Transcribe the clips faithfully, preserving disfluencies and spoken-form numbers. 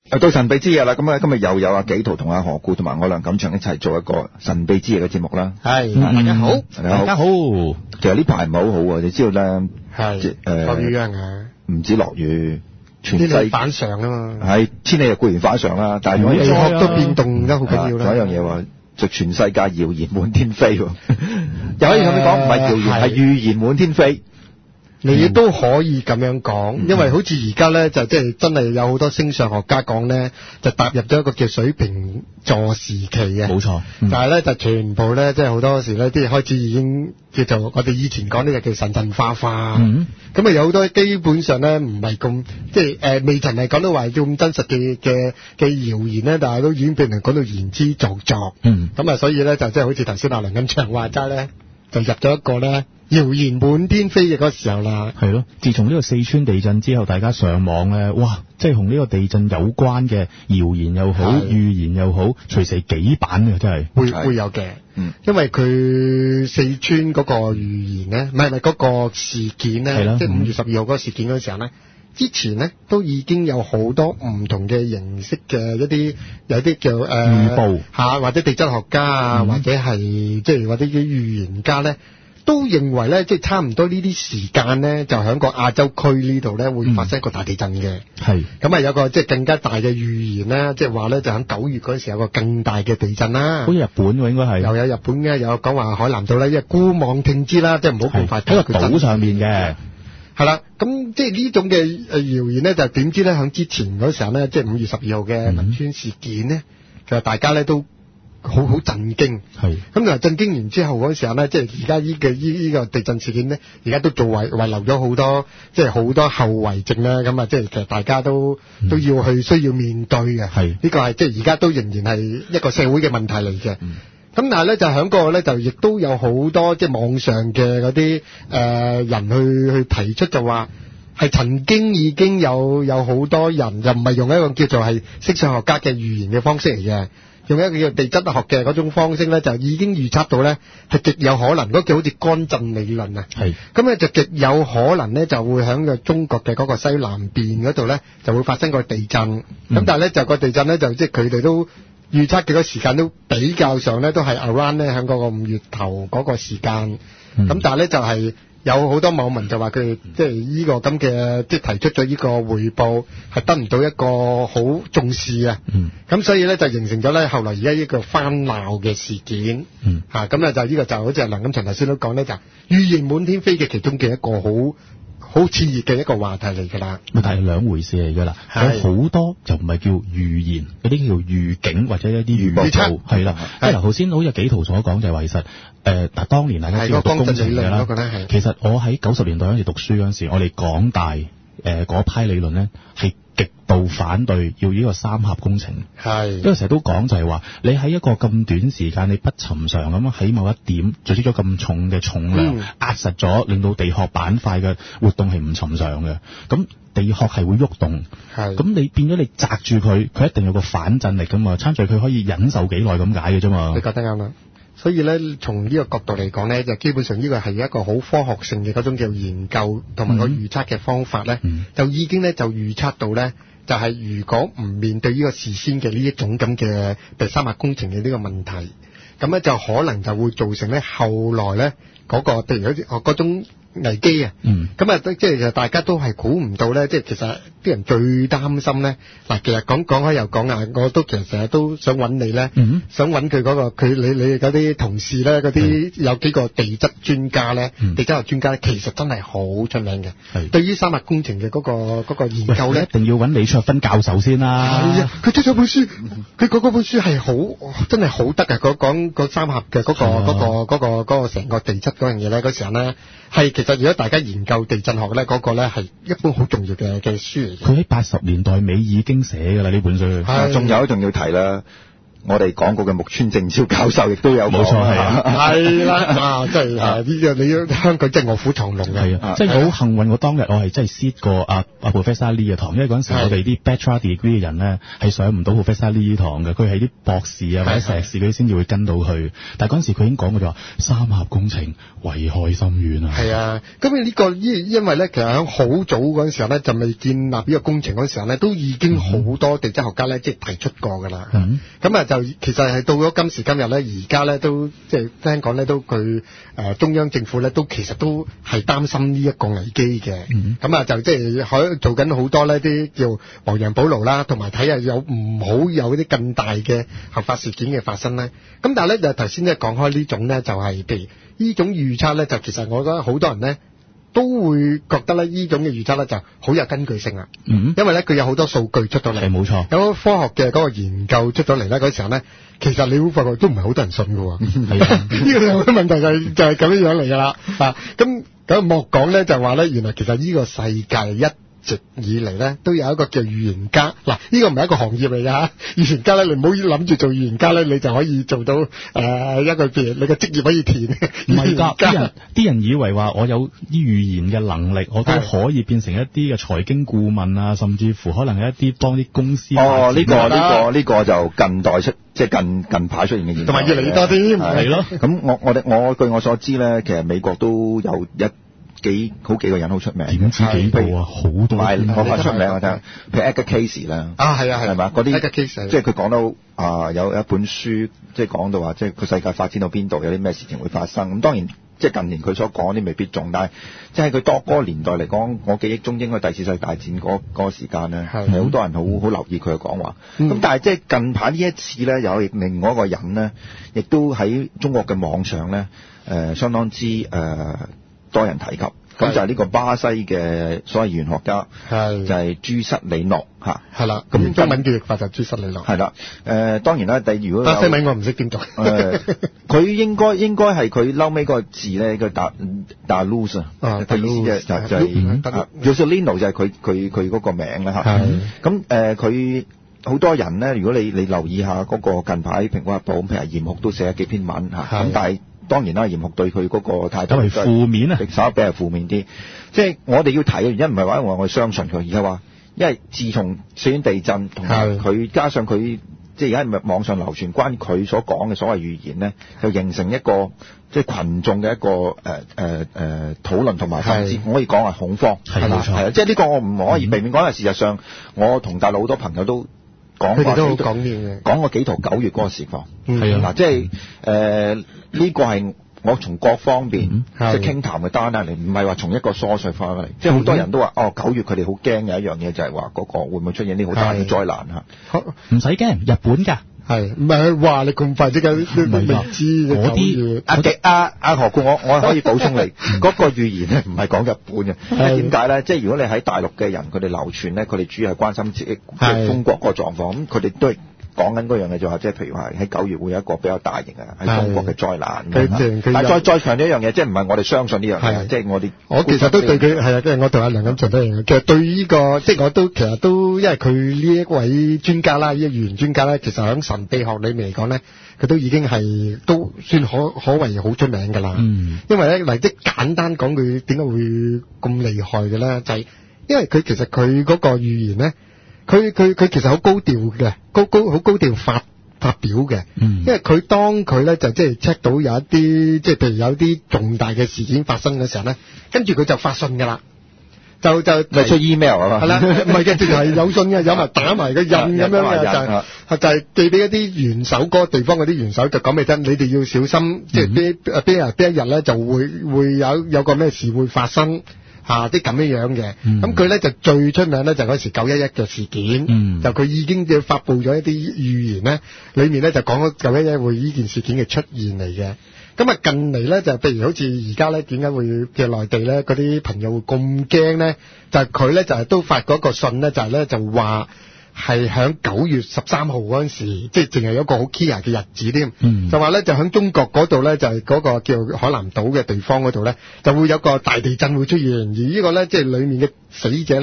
到神秘之夜啦，咁啊今日又有阿紀陶同阿何故同埋我梁錦祥一齊做一個神秘之夜嘅節目啦。 係，大家好， 大家好。其實呢排唔係好好啊，你知道咧， 係誒落雨啊， 唔止落雨，全世天氣反常啊嘛。 係天氣又固然反常啦，但係地殼都變動得好緊要啦。 仲有一樣嘢話，就全世界謠言滿天飛，又可以咁樣講，唔係謠言係預言滿天飛。 你都可以咁樣講，因為好似而家咧就即係真係有好多星象學家講咧，就踏入咗一個叫水瓶座時期嘅。 冇錯， 但係咧就全部咧即係好多時咧啲開始已經叫做我哋以前講呢就叫神神化化。咁啊、嗯、有好多基本上咧唔係咁即係誒未曾係講到話咁真實嘅嘅嘅謠言咧，但係都已經變成講到言之鑿鑿。嗯，咁啊所以咧就即係好似頭先阿梁錦祥話齋咧，就入咗一個咧謠言滿天飛嘅嗰個時候啦。 係咯，自從呢個四川地震之後，大家上網咧，哇，即係同呢個地震有關嘅謠言又好，預言又好，隨時幾版嘅真係。 會會有嘅，嗯，因為佢四川嗰個預言咧，唔係唔係嗰個事件咧，即係五月十二號嗰個事件嗰陣時候咧，之前咧都已經有好多唔同嘅形式嘅一啲有啲叫誒預報嚇，或者地質學家啊，嗯、或者係即係或者啲預言家咧。都認為咧，即係差唔多呢啲時間咧，就喺個亞洲區呢度咧，會發生一個大地震嘅。係咁啊，有個即係更加大嘅預言啦，即係話咧，就喺九月嗰陣時有個更大嘅地震啦。好似日本喎，應該係。又有日本嘅，有講話海南島咧，因為孤妄聽之啦，即係唔好咁快睇。喺個島上面嘅。係啦，咁即係呢種嘅誒謠言咧，就點知咧，喺之前嗰時候咧，即係五月十二號嘅汶川事件咧，其實大家咧都好好震驚，係咁就震驚完之後嗰時候咧，即係而家呢個呢呢個地震事件咧，而家都做遺遺留咗好多，即係好多後遺症啦。咁啊，即係其實大家都、嗯、都要去需要面對嘅。係呢、呢個係即係而家都仍然係一個社會嘅問題嚟嘅。咁、嗯、但係咧就喺個咧就亦都有好多即係網上嘅嗰啲誒人去去提出就話係曾經已經有有好多人就唔係用一個叫做係氣象學家嘅預言嘅方式嚟嘅。用一個叫地質學嘅嗰種方式咧，就已經預測到咧係極有可能嗰個好似干震理論啊。係咁咧就極有可能咧就會喺個中國嘅嗰個西南邊嗰度咧就會發生個地震。咁、嗯、但係咧就個地震咧就即係佢哋都預測嘅個時間都比較上咧都係 around 咧喺嗰個五月頭嗰個時間。咁、嗯、但係咧就係、是。有好多網民就話佢哋即係呢個咁嘅，即係提出咗呢個匯報係得唔到一個好重視啊。嗯。咁所以咧就形成咗咧後來而家呢個翻鬧嘅事件。嗯。嚇咁咧就呢個就好似梁錦祥頭先都講咧，就預言滿天飛嘅其中嘅一個好好熾熱嘅一個話題嚟㗎啦。 但係兩回事嚟㗎啦。有好多就唔係叫預言，有啲叫預警或者一啲預報。係啦。係頭先好似紀陶所講就係話其實。誒，嗱，當年大家知道讀工程嘅啦，其實我喺九十年代嗰陣時讀書嗰陣時，我哋港大誒嗰批理論咧係極度反對要呢個三峽工程，係，因為成日都講就係話你喺一個咁短時間，你不尋常咁喺某一點組織咗咁重嘅重量，嗯、壓實咗，令到地殼板塊嘅活動係唔尋常嘅，咁地殼係會喐動，係，咁你變咗你擲住佢，佢一定有個反震力噶嘛，參在佢可以忍受幾耐咁解嘅啫嘛。 你覺得啱啦。所以咧，從呢個角度嚟講咧，就基本上呢個係一個好科學性嘅嗰種叫研究同埋個預測嘅方法咧、嗯，就已經咧就預測到咧，就係、是、如果唔面對呢個事先嘅呢一種咁嘅第三峽工程嘅呢個問題，咁咧就可能就會造成咧後來咧嗰、那個譬如好似哦嗰種危機啊，嗯，咁啊，即係其實大家都係估唔到咧，即係其實啲人最擔心咧，嗱，其實講講開又講啊，我都其實成日都想揾你咧、嗯，想揾佢嗰個佢你你嗰啲同事咧，嗰啲有幾個地質專家咧、嗯，地質學專家咧，其實真係好出名嘅，係對於三峽工程嘅嗰、嗰個嗰個研究咧， 一定要揾李卓芬教授先啦， 係啊，佢出咗本書，佢嗰嗰本書係好真係好得啊，講講個三峽嘅嗰個嗰、嗰個嗰、嗰個嗰、嗰個成個地質嗰樣嘢咧，嗰時候咧係。其實如果大家研究地震學咧，嗰、那個咧係一本好重要嘅嘅書嚟嘅。 佢喺八十年代尾已經寫㗎啦呢本書。係，仲有仲要提啦。 我哋講過嘅木村正超教授亦都有講， 冇錯係啊， 係啦啊，真係啊呢個你香港真係臥虎藏龍嘅， 係啊，即係好幸運，我當日我係真係 sit 過阿阿 Professor Lee 嘅堂，因為嗰陣時我哋啲 Bachelor Degree 嘅人咧係上唔到 Professor Lee 堂嘅，佢係啲博士啊或者碩士嗰啲先至會跟到去，但係嗰陣時佢已經講過咗話三峽工程危害深遠啊。係啊，咁呢個因因為咧其實喺好早嗰陣時候咧就未建立呢個工程嗰陣時候咧都已經好多地質學家咧即係提出過㗎啦。 嗯， 咁啊就其實係到咗今時今日咧，而家咧都即係聽講咧都佢誒、呃、中央政府咧都其實都係擔心呢一個危機嘅。咁、嗯、啊就即係喺做緊好多呢啲叫亡羊補牢啦，同埋睇下有唔好有啲更大嘅合法事件嘅發生咧。咁但係咧就頭先咧講開呢種咧就係、是、譬如呢種預測咧，就其實我覺得好多人咧都會覺得咧呢種嘅預測咧就好有根據性啦。嗯，因為咧佢有好多數據出到嚟，係冇錯，有科學嘅嗰個研究出咗嚟咧嗰時候咧，其實你會發覺都唔係好多人信㗎喎。係啊，呢個問題就係、就係、係、咁樣樣嚟㗎啦。啊，咁咁莫講咧就話咧，原來其實呢個世界一直以嚟咧都有一個叫預言家，嗱呢個唔係一個行業嚟㗎嚇，預言家咧你唔好諗住做預言家咧，你就可以做到誒、呃、一個譬如你個職業可以填。唔係㗎，啲人啲人以為話我有啲預言嘅能力，我都可以變成一啲嘅財經顧問啊，甚至乎可能係一啲幫啲公司。 哦，呢、這個呢、這個呢、這個就近代出即係近近排出現嘅現象，同埋越嚟越多啲，係咯。咁我我哋我據我所知咧，其實美國都有一。幾好幾個人好出名， 點知幾個啊？好多， 我話出名我聽，譬如 Edgar Cayce 啦， 啊係啊係，係嘛嗰啲 Edgar Cayce，即係佢講到啊有一本書，即係講到話，即係佢世界發展到邊度，有啲咩事情會發生。咁當然，即係近年佢所講啲未必中，但係即係佢多嗰個年代嚟講，我記憶中應該第二次世界大戰嗰嗰個時間咧，係好多人好好留意佢嘅講話。咁、嗯、但係即係近排呢一次咧，有另外一個人咧，亦都喺中國嘅網上咧，誒、呃、相當之誒。呃多人提及，咁就係呢個巴西嘅所謂玄學家，係就係、是、朱塞里諾嚇，係啦。咁中文叫譯法就朱塞里諾，係啦。誒、呃、當然啦，第如果巴西文我唔識點讀，誒、呃、佢應該應該係佢嬲尾嗰個字咧，個達達魯斯啊，佢意思就就就係 Juscelino 就係佢佢佢嗰個名啦嚇。咁誒佢好多人咧，如果你你留意下嗰個近排《蘋果日報》，譬如嚴酷都寫咗幾篇文嚇，咁但係。當然啦，嚴酷對佢嗰個態度係負面啊，稍微比較負面啲。即係我哋要睇嘅原因唔係話因為我相信佢，而係話因為自從四川地震同埋佢加上佢即係而家咪網上流傳關於佢所講嘅所謂預言咧，就形成一個即係群眾嘅一個誒誒誒討論同埋甚至可以講係恐慌係啦，係啊，即係呢個我唔可以避免講，因為事實上我同大陸好多朋友都。講過都好講嘅，講過幾圖九月嗰個情況，係啊，嗱，即係誒呢個係我從各方面即係傾談嘅單嚟，唔係話從一個疏水翻嚟，即係好多人都話哦九月佢哋好驚嘅一樣嘢就係話嗰個會唔會出現啲好大嘅災難嚇？ 唔使驚，日本㗎。係唔係話你咁快即刻都未知嗰啲阿極阿阿何故我我可以補充你嗰個預言咧，唔係講日本嘅。點解咧？即係如果你喺大陸嘅人，佢哋流傳咧，佢哋主要係關心自己中國嗰個狀況，咁佢哋都係講緊嗰樣嘢就話，即係譬如話喺九月會有一個比較大型嘅喺中國嘅災難。但係再再強調一樣嘢，即係唔係我哋相信呢樣嘢，即係我哋我其實都對佢係啊，即係我同阿梁錦祥都一樣。其實對呢個即係我都其實都因為佢呢一位專家啦，呢個預言專家咧，其實喺神秘學裏面嚟講咧，佢都已經係都算可可謂好出名㗎啦。嗯，因為咧嚟即係簡單講佢點解會咁厲害嘅咧，就係因為佢其實佢嗰個預言咧。佢佢佢其實好高調嘅，高高好高調發發表嘅，嗯，因為佢當佢咧就即係 check 到有一啲即係譬如有啲重大嘅事件發生嘅時候咧，跟住佢就發信㗎啦，就就咪出 email 啊嘛，係啦，唔係嘅，直情係有信嘅，有埋打埋個印咁樣嘅，就係就係寄俾一啲元首嗰個地方嗰啲元首，就講俾你聽，你哋要小心，即係邊邊邊邊一日咧就會會有有個咩事會發生。啊！啲咁樣樣嘅，咁佢咧就最出名咧就嗰時九一一嘅事件，嗯、就佢已經嘅發布咗一啲預言咧，裏面咧就講咗九一一會呢件事件嘅出現嚟嘅。咁啊近嚟咧就譬如好似而家咧點解會嘅內地咧嗰啲朋友會咁驚咧？就係佢咧就係、是、都發嗰個信咧，就係、是、咧就話。係喺九月十三號嗰陣時，即係淨係有一個好 clear 嘅日子添、嗯，就話咧就喺中國嗰度咧就係、是、嗰個叫海南島嘅地方嗰度咧就會有個大地震會出現，而呢個咧即係裡面嘅死者咧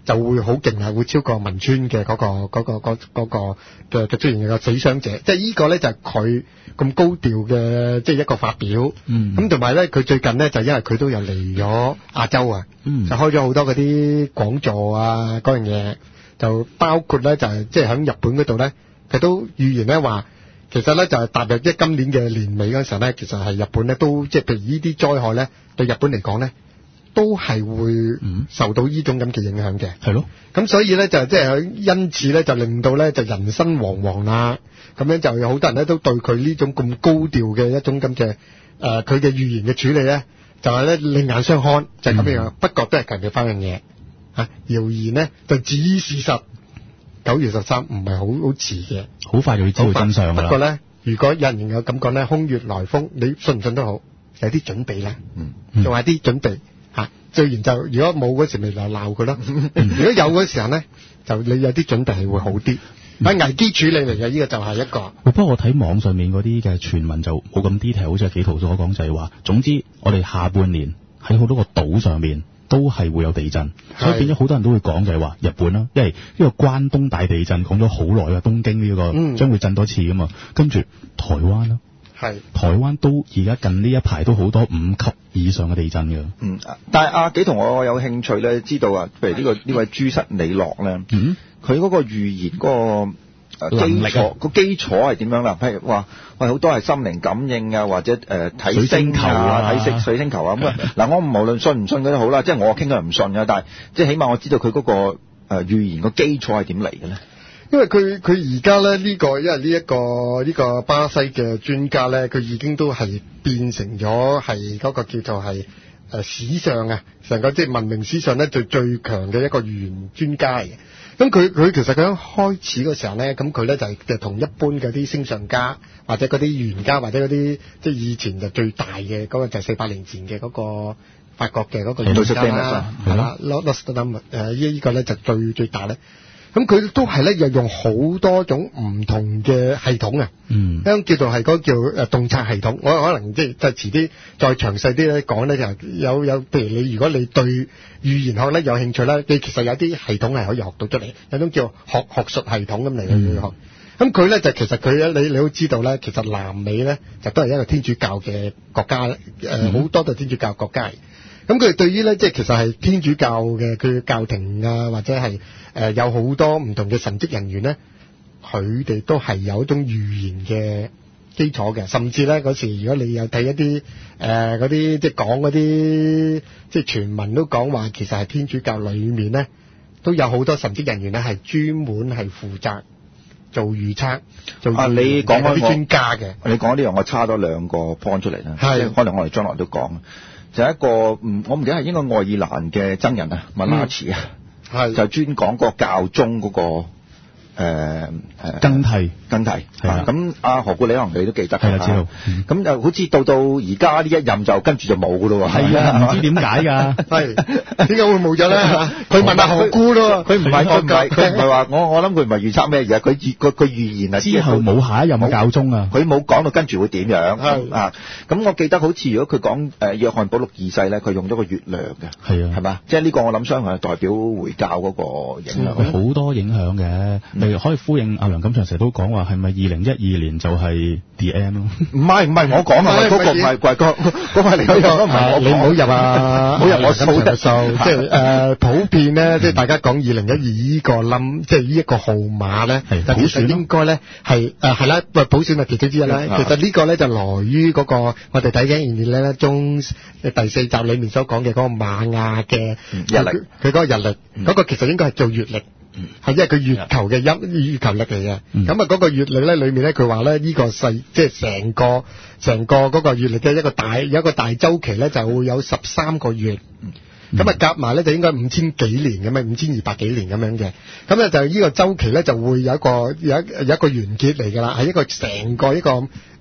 就會好勁啊，會超過汶川嘅嗰、嗰個嗰、嗰個嗰、嗰個嘅嘅出現嘅死傷者，即係呢個咧就係佢咁高調嘅即係一個發表。嗯，咁同埋咧佢最近咧就因為佢都有嚟咗亞洲啊，嗯，就開咗好多嗰啲講座啊嗰樣嘢，就包括咧就係即係喺日本嗰度咧，佢都預言咧話，其實咧就係踏入即係今年嘅年尾嗰陣時候咧，其實係日本咧都即係譬如呢啲災害咧對日本嚟講咧，都係會受到呢種咁嘅影響嘅，係咯。咁所以咧就即係因此咧就令到咧就人心惶惶啦。咁樣就有好多人咧都對佢呢種咁高調嘅一種咁嘅誒佢嘅預言嘅處理咧，就係咧另眼相看，就係咁樣。嗯、不過都係強調翻樣嘢嚇，謠言咧就至於事實。九月十三唔係好好遲嘅，好快就要知道真相㗎啦。不過咧，如果有人有感覺咧，空穴來風，你信唔信都好，有啲準備啦，嗯，仲有啲準備。嚇，最然就如果冇嗰時咪就鬧佢咯。如果有嗰時候咧，就你有啲準備係會好啲。喺危機處理嚟嘅，呢個就係一個。不過我睇網上面嗰啲嘅傳聞就冇咁 detail，好似紀陶所講就係話，總之我哋下半年喺好多個島上面都係會有地震，所以變咗好多人都會講就係話日本啦，因為呢個關東大地震講咗好耐啊，東京呢個將會震多次噶嘛，跟住台灣啦。係，台灣都而家近呢一排都好多五級以上嘅地震嘅。嗯，但係阿紀陶我有興趣咧，知道啊，譬如呢、呢個呢位朱實里諾咧，嗯，佢嗰個預言嗰個基礎個基礎係點樣啦？譬如話，喂好多係心靈感應啊，或者誒睇、呃、星球啊，睇星水星球啊咁啊。嗱，我無論信唔信佢都好啦，即係我傾向唔信嘅，但係即係起碼我知道佢嗰、嗰個誒、呃、預言個基礎係點嚟嘅咧。因為佢佢而家咧呢個，因為呢、這、一個呢、這個巴西嘅專家咧，佢已經都係變成咗係嗰個叫做係誒、呃、史上啊，成個即係文明史上咧最最強嘅一個預言專家嘅。咁佢佢其實佢喺開始嗰時候咧，咁佢咧就係就同一般嘅啲星相家或者嗰啲預言家或者嗰啲即係以前就最大嘅嗰、那個就係四百年前嘅嗰個法國嘅嗰個預言家啦，係啦 Nostradamus 誒依依個咧就最最大咧。咁佢都係咧，又用好多種唔同嘅系統啊，嗯，咁叫做係嗰叫誒洞察系統。我可能即係即係遲啲再詳細啲咧講咧，就有有譬如你如果你對預言學咧有興趣咧，你其實有啲系統係可以學到出嚟，有種叫學學術系統咁嚟嘅學。咁佢咧就其實佢咧，你你都知道咧，其實南美咧就都係一個天主教嘅國家，誒、呃、好、嗯、多都係天主教國家。咁佢哋對於咧，即係其實係天主教嘅佢嘅教廷啊，或者係誒、呃、有好多唔同嘅神職人員咧，佢哋都係有一種預言嘅基礎嘅。甚至咧嗰時，如果你有睇一啲誒嗰啲即係講嗰啲即係傳聞都講話，其實係天主教裏面咧都有好多神職人員咧係專門係負責做預測、做預言啊，你講嗰啲專家嘅。你講呢樣，我差咗兩個 point 出嚟啦，即係可能我哋將來都講。就一個唔，我唔記得係應該愛爾蘭嘅僧人啊，麥拉茨啊，係就專講個教宗嗰、嗰個。誒、呃、誒更替更替係啊，咁阿何故理可能你都記得係啊，知道咁就好似到到而家呢一任就跟住就冇噶咯喎，係啊，唔知點解㗎，係點解會冇咗咧？佢問阿何故咯，佢唔係佢唔係佢唔係話我我諗佢唔係預測咩嘢，佢預佢佢預言啊，之後冇下一任嘅教宗啊，佢冇講到跟住會點樣啊？咁我記得好似如果佢講誒約翰保祿二世咧，佢用咗個月亮嘅，係啊，係嘛？即係呢個我諗相信係代表回教嗰個影響，好、嗯、多影響嘅。可以呼應阿梁錦祥成日都講話係咪二零一二年就係 D M 咯？唔係唔係我講啊，嗰個唔係貴哥，嗰個你講唔係你唔好入啊，唔好入我數得數。即係誒普遍咧，即係大家講二零一二呢個冧，即係呢一個號碼咧，就其實應該咧係誒係啦，喂普選係其中之一啦。其實呢個咧就來於嗰個我哋睇緊《年咧中》第四集裡面所講嘅嗰個瑪雅嘅日曆，佢嗰個日曆嗰個其實應該係做月曆。係因為佢月球嘅陰月球曆嚟嘅，咁啊嗰個月曆咧裏面咧佢話咧呢個世即係成個成個嗰個月曆嘅一個大有一個大周期咧就會有十三個月，咁啊夾埋咧就應該五千幾年咁樣，五千二百幾年咁樣嘅，咁咧就呢個周期咧就會有一個有一有一個完結嚟㗎啦，係一個成個一個誒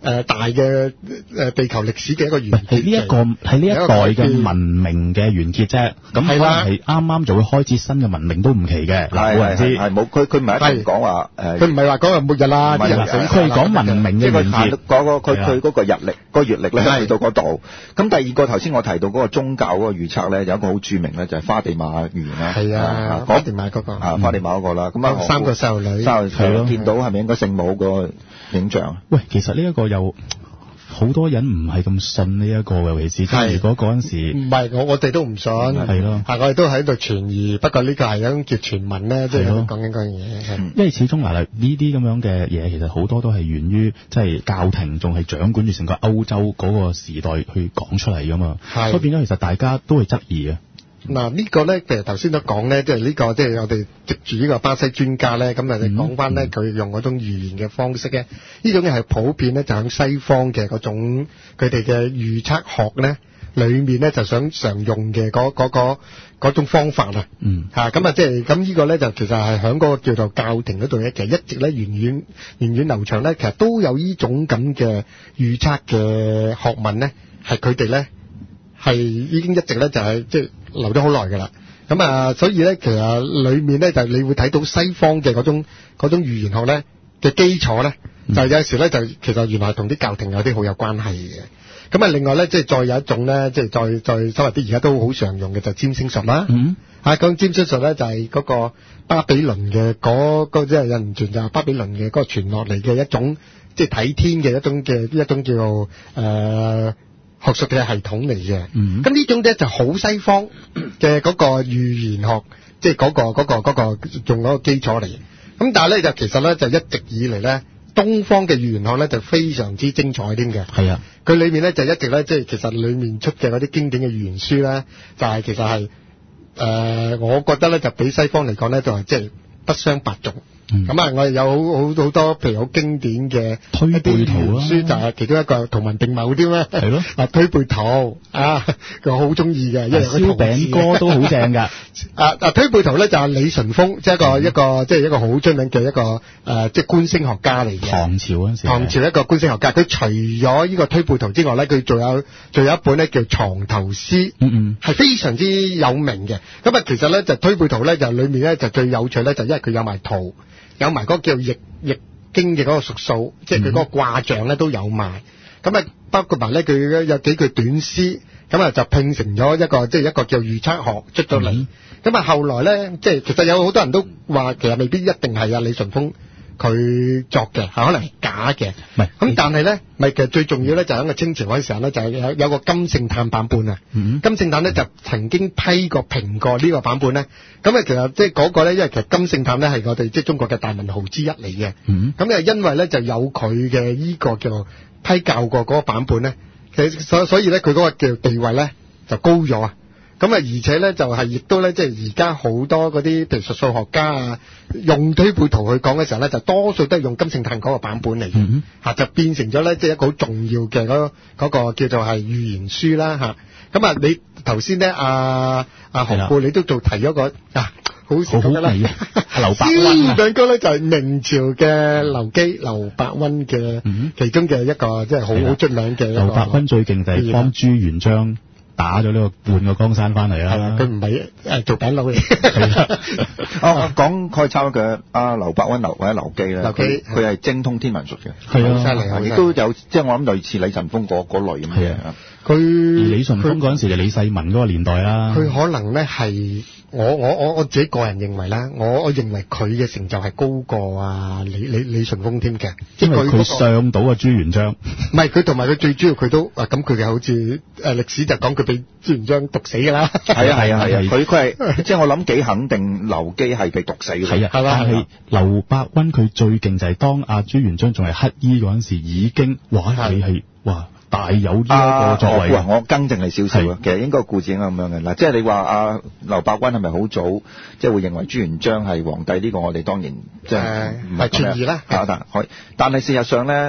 誒大嘅誒地球歷史嘅一個完結。 係呢一個係呢一代嘅文明嘅完結啫。咁可能係啱啱就會開始新嘅文明都唔奇嘅。嗱，冇人知係冇佢佢唔係一定講話誒， 佢唔係話講話末日啦，啲人死。 佢係講文明嘅完結。 嗰個佢佢嗰個日曆個月曆咧去到嗰度。咁第二個頭先我提到嗰個宗教嗰個預測咧，有一個好著名咧就係花地瑪預言啦。係啊， 花地瑪嗰個啊，花地瑪嗰個啦。咁啊， 三個細路女， 係咯，見到係咪應該聖母個影像？ 喂，其實呢一個又好多人唔係咁信呢一個，尤其是即係如果嗰陣時唔係我我哋都唔信，係咯，係我哋都喺度傳疑。不過呢個係一種叫傳聞咧，即係講緊嗰樣嘢。 因為始終嗱，呢啲咁樣嘅嘢，其實好多都係源於即係教廷仲係掌管住成個歐洲嗰個時代去講出嚟噶嘛，所以變咗其實大家都會質疑啊。 嗱呢個咧，其實頭先都講咧，即係呢個即係我哋藉住呢個巴西專家咧，咁啊你講翻咧，佢用嗰種預言嘅方式咧，呢種嘢係普遍咧，就喺西方嘅嗰種佢哋嘅預測學咧，裡面咧就想常用嘅嗰嗰個嗰種方法啊，嗯嚇咁啊，即係咁呢個咧就其實係喺嗰個叫做教廷嗰度咧，其實一直咧源遠源遠流長咧，其實都有呢種咁嘅預測嘅學問咧，係佢哋咧係已經一直咧就係即係留咗好耐㗎啦。咁啊，所以咧其實裡面咧就你會睇到西方嘅嗰種嗰種預言學咧嘅基礎咧，就有時咧就其實原來同啲教廷有啲好有關係嘅。咁啊，另外咧，即係再有一種咧，即係再再所謂啲而家都好常用嘅就占星術啦。嗯，啊，講占星術咧就係嗰個巴比倫嘅嗰個即係有人傳就係巴比倫嘅嗰個傳落嚟嘅一種即係睇天嘅一種嘅一種叫做誒學術嘅系統嚟嘅。嗯，咁呢種咧就好西方嘅嗰個預言學，即係嗰個嗰個嗰個用嗰個基礎嚟。咁但係咧就其實咧就一直以嚟咧。東方嘅預言學咧就非常之精彩添嘅，係啊，佢裏面咧就一直咧即係其實裏面出嘅嗰啲經典嘅預言書咧，就係、是、其實係誒、呃，我覺得咧就比西方嚟講咧就係即係不相伯仲。咁、嗯、啊，我哋有好好好多譬如好經典嘅推背圖書，就係其中一個圖文並茂啲咩？係咯，啊推背圖啊，佢好中意嘅，因為燒餅歌都好正㗎。啊啊推背圖咧就係李淳風，即係一個、嗯、一個即係一個好出名嘅一個誒、呃，即係觀星學家嚟嘅。唐朝嗰陣時，唐朝一個觀星學家，佢除咗呢個推背圖之外咧，佢仲有仲有一本咧叫藏頭詩，嗯嗯，係非常之有名嘅。咁啊，其實咧就推背圖咧就裏面咧就最有趣咧，就因為佢有埋圖。有埋嗰個叫易易經嘅嗰個術數，即係佢嗰個卦象咧都有埋。咁啊，包括埋咧佢有幾句短詩，咁啊就拼成咗一個即係、就是、一個叫預測學出咗嚟。咁、嗯、啊後來咧，即係其實有好多人都話，其實未必一定係啊李淳風佢作嘅，係可能係假嘅。唔係咁，但係咧，咪其實最重要咧就喺個清朝嗰陣時候咧，就係有有個金聖嘆版本啊。嗯、金聖嘆咧就曾經批過評過呢個版本咧。咁啊，其實即係嗰個咧，因為其實金聖嘆咧係我哋即係中國嘅大文豪之一嚟嘅。咁、嗯、啊，因為咧就有佢嘅依個叫做批教過嗰個版本咧，其實所所以咧佢嗰個叫地位咧就高咗啊。咁啊，而且咧就係亦都咧，即係而家好多嗰啲譬如術數學家啊，用推背圖去講嘅時候咧，就多數都係用金聖嘆嗰個版本嚟嘅，嚇、嗯、就變成咗咧，即係一個好重要嘅嗰嗰個叫做係預言書啦，嚇。咁啊，你頭先咧，阿阿何故你都做提咗個啊，好少講啦，劉伯溫啊，燒餅歌咧就係明朝嘅劉基劉伯溫嘅其中嘅一個即係好好出名嘅。劉伯溫最勁就係幫朱元璋打咗呢個半個江山翻嚟啦，佢唔係誒做餅佬嚟。 哦，講開抄嘅阿劉伯溫劉或者劉基咧，佢佢係精通天文術嘅，係啊，犀利啊，亦都有即係我諗類似李淳風嗰嗰類咁嘅。佢李淳風嗰陣時就李世民嗰個年代啦。佢可能咧係我我我我自己個人認為啦，我我認為佢嘅成就係高過啊李李李淳風添嘅，因為佢上到啊朱元璋。唔係佢同埋佢最主要佢都啊咁佢嘅好似誒歷史就講佢俾朱元璋毒死㗎啦。係啊係啊係啊，佢佢係即係我諗幾肯定劉基係被毒死嘅。係啊，係啦。但係劉伯溫佢最勁就係當阿朱元璋仲係乞衣嗰陣時已經哇你係哇。大有呢一個作為。啊、我更正你少少啊，其實應該個故事應該咁樣嘅嗱，即係你話阿劉伯溫係咪好早即係會認為朱元璋係皇帝呢、呢個我哋當然即係唔係存疑啦。但係但係事實上咧，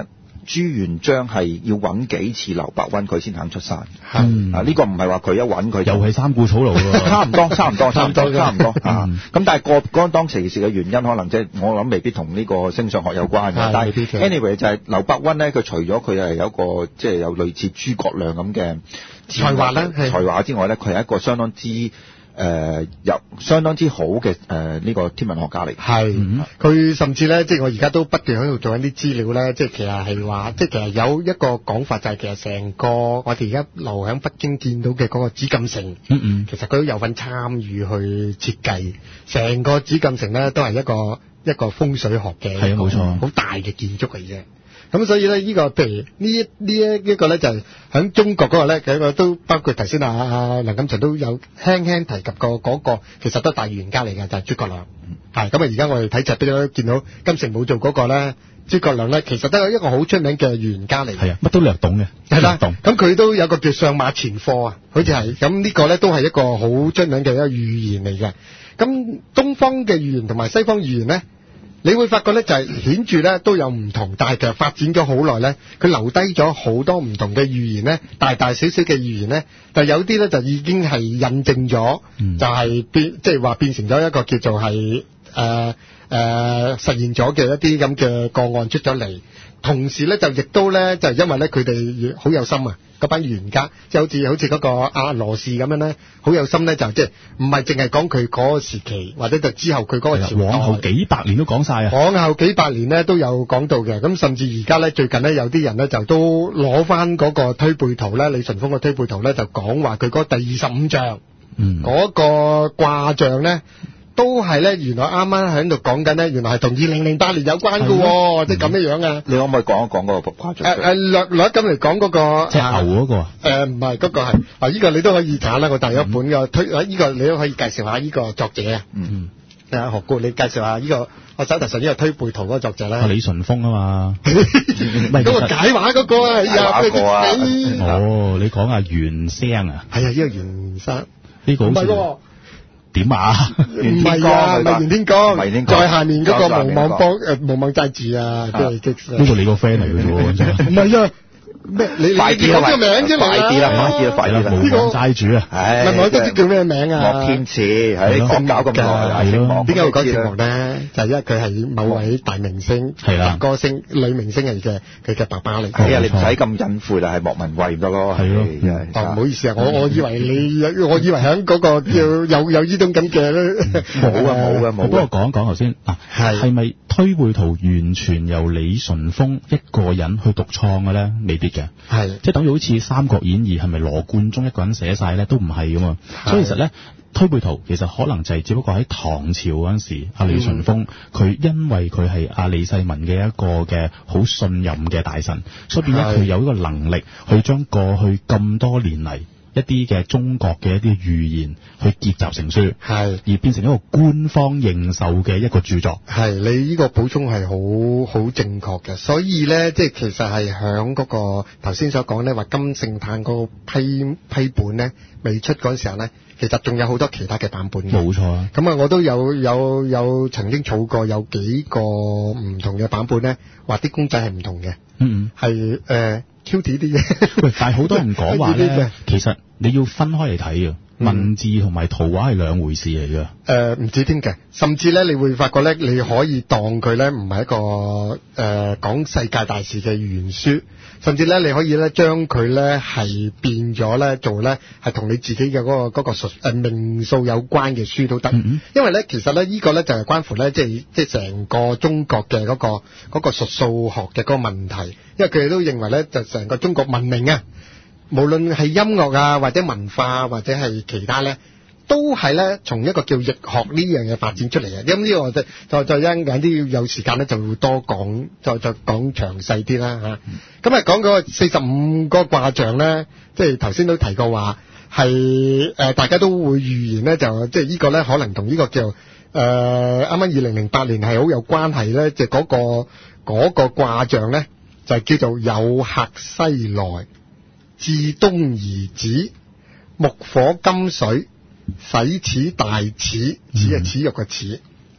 朱元璋係要揾幾次劉伯溫佢先肯出山。 嗯啊，呢、這個唔係話佢一揾佢又係三顧草廬喎。 差唔多，差唔多，差唔多，差唔多啊！ 嗯咁但係個嗰當時時嘅原因，可能即係我諗未必同呢個星相學有關嘅。但係 anyway 就係劉伯溫咧，佢除咗佢係有一個即係有類似諸葛亮咁嘅才華啦， 才華之外咧，佢係一個相當之誒、呃、有相當之好嘅誒呢個天文學家嚟。 係，佢、嗯、甚至咧，即係我而家都不斷喺度做緊啲資料咧，即係其實係話，即係其實有一個講法就係其實成個我哋而家留喺北京見到嘅嗰個紫禁城，嗯嗯，其實佢都有份參與去設計，成個紫禁城咧都係一個一個風水學嘅，係啊冇錯，好大嘅建築嚟啫。咁所以咧，呢、這個譬如呢一呢一一個咧，就係喺中國嗰個咧，佢個都包括頭先啊啊梁錦祥都有輕輕提及過嗰、那個，其實都係大預言家嚟嘅，就係、是、諸葛亮。係咁啊！而家我哋睇集都見到金城武做嗰個咧，諸葛亮咧，其實都係一個好出名嘅預言家嚟。係啊，乜都略懂嘅。係啦，咁佢都有個叫上馬前課啊，好似係咁呢個咧，都係一個好出名嘅一個預言嚟嘅。咁東方嘅預言同埋西方預言咧，你會發覺咧就係顯著咧都有唔同，但係其實發展咗好耐咧，佢留低咗好多唔同嘅預言咧，大大小小嘅預言咧，但係有啲咧就已經係印證咗、嗯，就係、是、變即係話變成咗一個叫做係誒誒實現咗嘅一啲咁嘅個案出咗嚟。同時咧就亦都咧就係因為咧佢哋好有心啊，嗰班預言家即係好似好似嗰個阿羅氏咁樣咧，好有心咧就即係唔係淨係講佢嗰個時期，或者就之後佢嗰個朝代，往後幾百年都講晒啊！往後幾百年咧都有講到嘅，咁甚至而家咧最近咧有啲人咧就都攞翻嗰個推背圖咧，李淳風嘅推背圖咧就講話佢嗰第二十五象，嗯，嗰個卦象咧。都係咧，原來啱啱喺度講緊咧，原來係同二零零八年有關嘅，即係咁樣樣啊！你可唔可以講一講嗰個卦象？誒誒，略略咁嚟講嗰個即係牛嗰個啊？誒唔係，嗰個係啊，呢個你都可以查啦。我第一本嘅推啊，呢個你都可以介紹下呢個作者啊。嗯嗯。啊，何故你介紹下呢個我手頭上呢個推背圖嗰個作者咧？李淳風啊嘛。嗰個解話嗰個啊，係啊，個啊。哦，你講下袁生啊？係啊，呢個袁生。呢個好似。點啊？唔係啊，唔係袁天罡，在下面嗰個無妄幫誒無妄齋字啊，即係即係呢個你個 friend 嚟嘅啫喎，唔係啊。咩？你快啲啦！個名啫嘛，快啲啦，快啲啦，快啲啦！無妄齋主啊，係唔係我都知叫咩名啊？莫天賜，係講搞咁耐，係咯？點解會講節目咧？就係因為佢係某位大明星，係啦，歌星女明星嚟嘅，佢嘅爸爸嚟。係啊，你唔使咁隱晦啦，係莫文蔚得咯。係咯，哦，唔好意思啊，我我以為你，我以為喺嗰個叫有有呢種咁嘅咧。冇啊，冇啊，冇。不過講一講頭先啊，係係咪推背圖完全由李淳風一個人去獨創嘅咧？未必。係，即係等於好似《三國演義》係咪羅貫中一個人寫晒咧？都唔係噶嘛。所以其實咧，推背圖其實可能就係只不過喺唐朝嗰陣時，阿、嗯、李淳風佢因為佢係阿李世民嘅一個嘅好信任嘅大臣，所以變咗佢有一個能力去將過去咁多年嚟一啲嘅中國嘅一啲預言去結集成書，係而變成一個官方認受嘅一個著作。係，你呢個補充係好好正確嘅，所以咧即係其實係響嗰個頭先所講咧話金聖嘆嗰個批批本咧未出嗰陣時候咧，其實仲有好多其他嘅版本嘅。冇錯啊，咁啊我都有有有曾經儲過有幾個唔同嘅版本咧，話啲公仔係唔同嘅。嗯嗯，係誒 Q T 啲嘢。喂，但係好多人講話咧，其實你要分開嚟睇啊，文字同埋圖畫係兩回事嚟㗎。誒唔止添嘅，甚至咧你會發覺咧，你可以當佢咧唔係一個誒、呃、講世界大事嘅預言書，甚至咧你可以咧將佢咧係變咗咧做咧係同你自己嘅嗰、嗰個嗰、嗰個術誒命數有關嘅書都得。嗯、因為咧其實咧呢、呢個咧就係關乎咧即係即係成個中國嘅嗰、嗰個嗰、嗰個術數學嘅嗰個問題，因為佢哋都認為咧就成個中國文明啊，無論係音樂啊或者文化或者係其他咧，都係咧從一個叫易學呢樣嘢發展出嚟嘅。咁呢個我就就就一陣間啲有時間咧就會多講，再再講詳細啲啦嚇。咁啊講嗰個四十五個卦象咧，即係頭先都提過話係誒大家都會預言咧，就即係呢個咧可能同呢個叫誒啱啱二零零八年係好有關係咧，就嗰個嗰個卦象咧就係叫做有客西來，至東而止，木火金水，使此大恥，恥係恥辱嘅恥，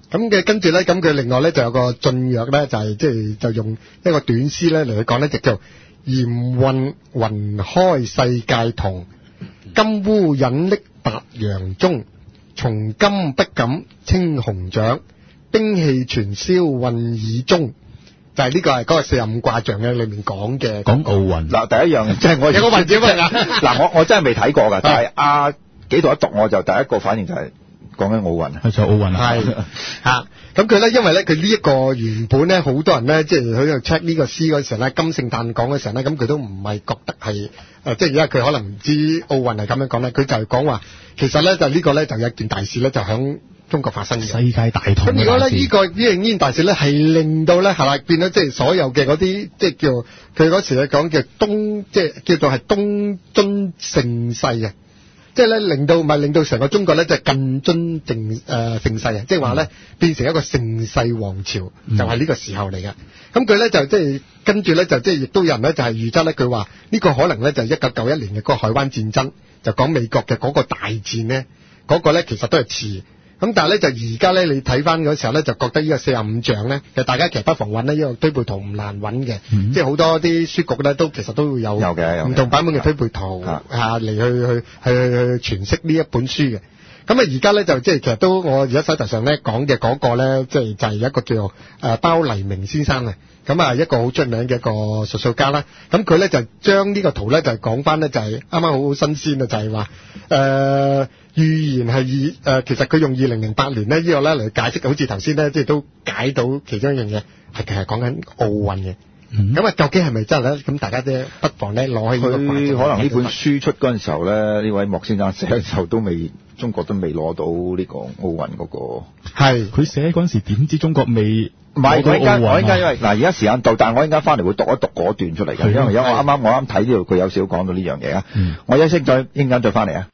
咁嘅跟住咧，咁佢另外咧就有個進約咧，就係即係就用一個短詩咧嚟去講咧，就叫嚴運雲開世界同，金烏隱匿白楊中，從今不敢稱雄獎，兵器全銷運以中。就係呢個係嗰個四十五卦象嘅裏面講嘅講奧運。 嗱，第一樣即係我有個文字咩㗎？ 嗱，我我真係未睇過㗎，但係阿紀陶一讀我就第一個反應就係講緊奧運。 係就奧運啊。 係嚇，咁佢咧因為咧佢呢一個原本咧好多人咧即係喺度 check 呢個詩嗰時候咧，金聖誕講嘅時候咧，咁佢都唔係覺得係誒，即係而家佢可能唔知奧運係咁樣講咧，佢就係講話其實咧就呢個咧就有一件大事咧就響中國發生嘅世界大同。 咁如果咧呢個呢樣呢件大事咧係令到咧係啦變咗即係所有嘅嗰啲即係叫佢嗰時咧講叫東即係叫做係東晉盛世啊，即係咧令到唔係令到成個中國咧就係近晉盛誒盛世啊，即係話咧變成一個盛世王朝，就係呢個時候嚟嘅。咁佢咧就即係跟住咧就即係亦都有人咧就係預測咧佢話呢個可能咧就係一九九一年嘅嗰個海灣戰爭，就講美國嘅嗰個大戰咧嗰個咧其實都係遲。咁但係咧就而家咧你睇翻嗰時候咧就覺得呢個四十五象咧，其實大家其實不妨揾呢呢個推背圖唔難揾嘅，嗯、即係好多啲書局咧都其實都會有有嘅唔同版本嘅推背圖嚇嚟去去去去詮釋呢一本書嘅。咁啊而家咧就即係其實都我而家手頭上咧講嘅嗰個咧，即係就係、是、一個叫做誒包黎明先生啊。咁啊一個好出名嘅一個術數家啦。咁佢咧就將呢個圖咧就係講翻咧就係啱啱好好新鮮啊，就係話誒預言係以誒、呃、其實佢用二零零八年呢、這個咧嚟解釋，好似頭先咧即係都解到其中一樣嘢係其實講緊奧運嘅。咁啊、嗯、究竟係咪真係咧？咁大家咧不妨咧攞起佢可能呢本書出嗰陣時候咧，呢位莫先生寫嘅時候都未中國都未攞到呢個奧運嗰個。 係佢寫嗰陣時點知中國未？ 唔係，我依家我依家因為嗱而家時間到，但係我依家翻嚟會讀一讀嗰段出嚟嘅，因為因為我啱啱我啱睇呢度佢有少少講到呢樣嘢啊。嗯、我一息再一陣間再翻嚟啊。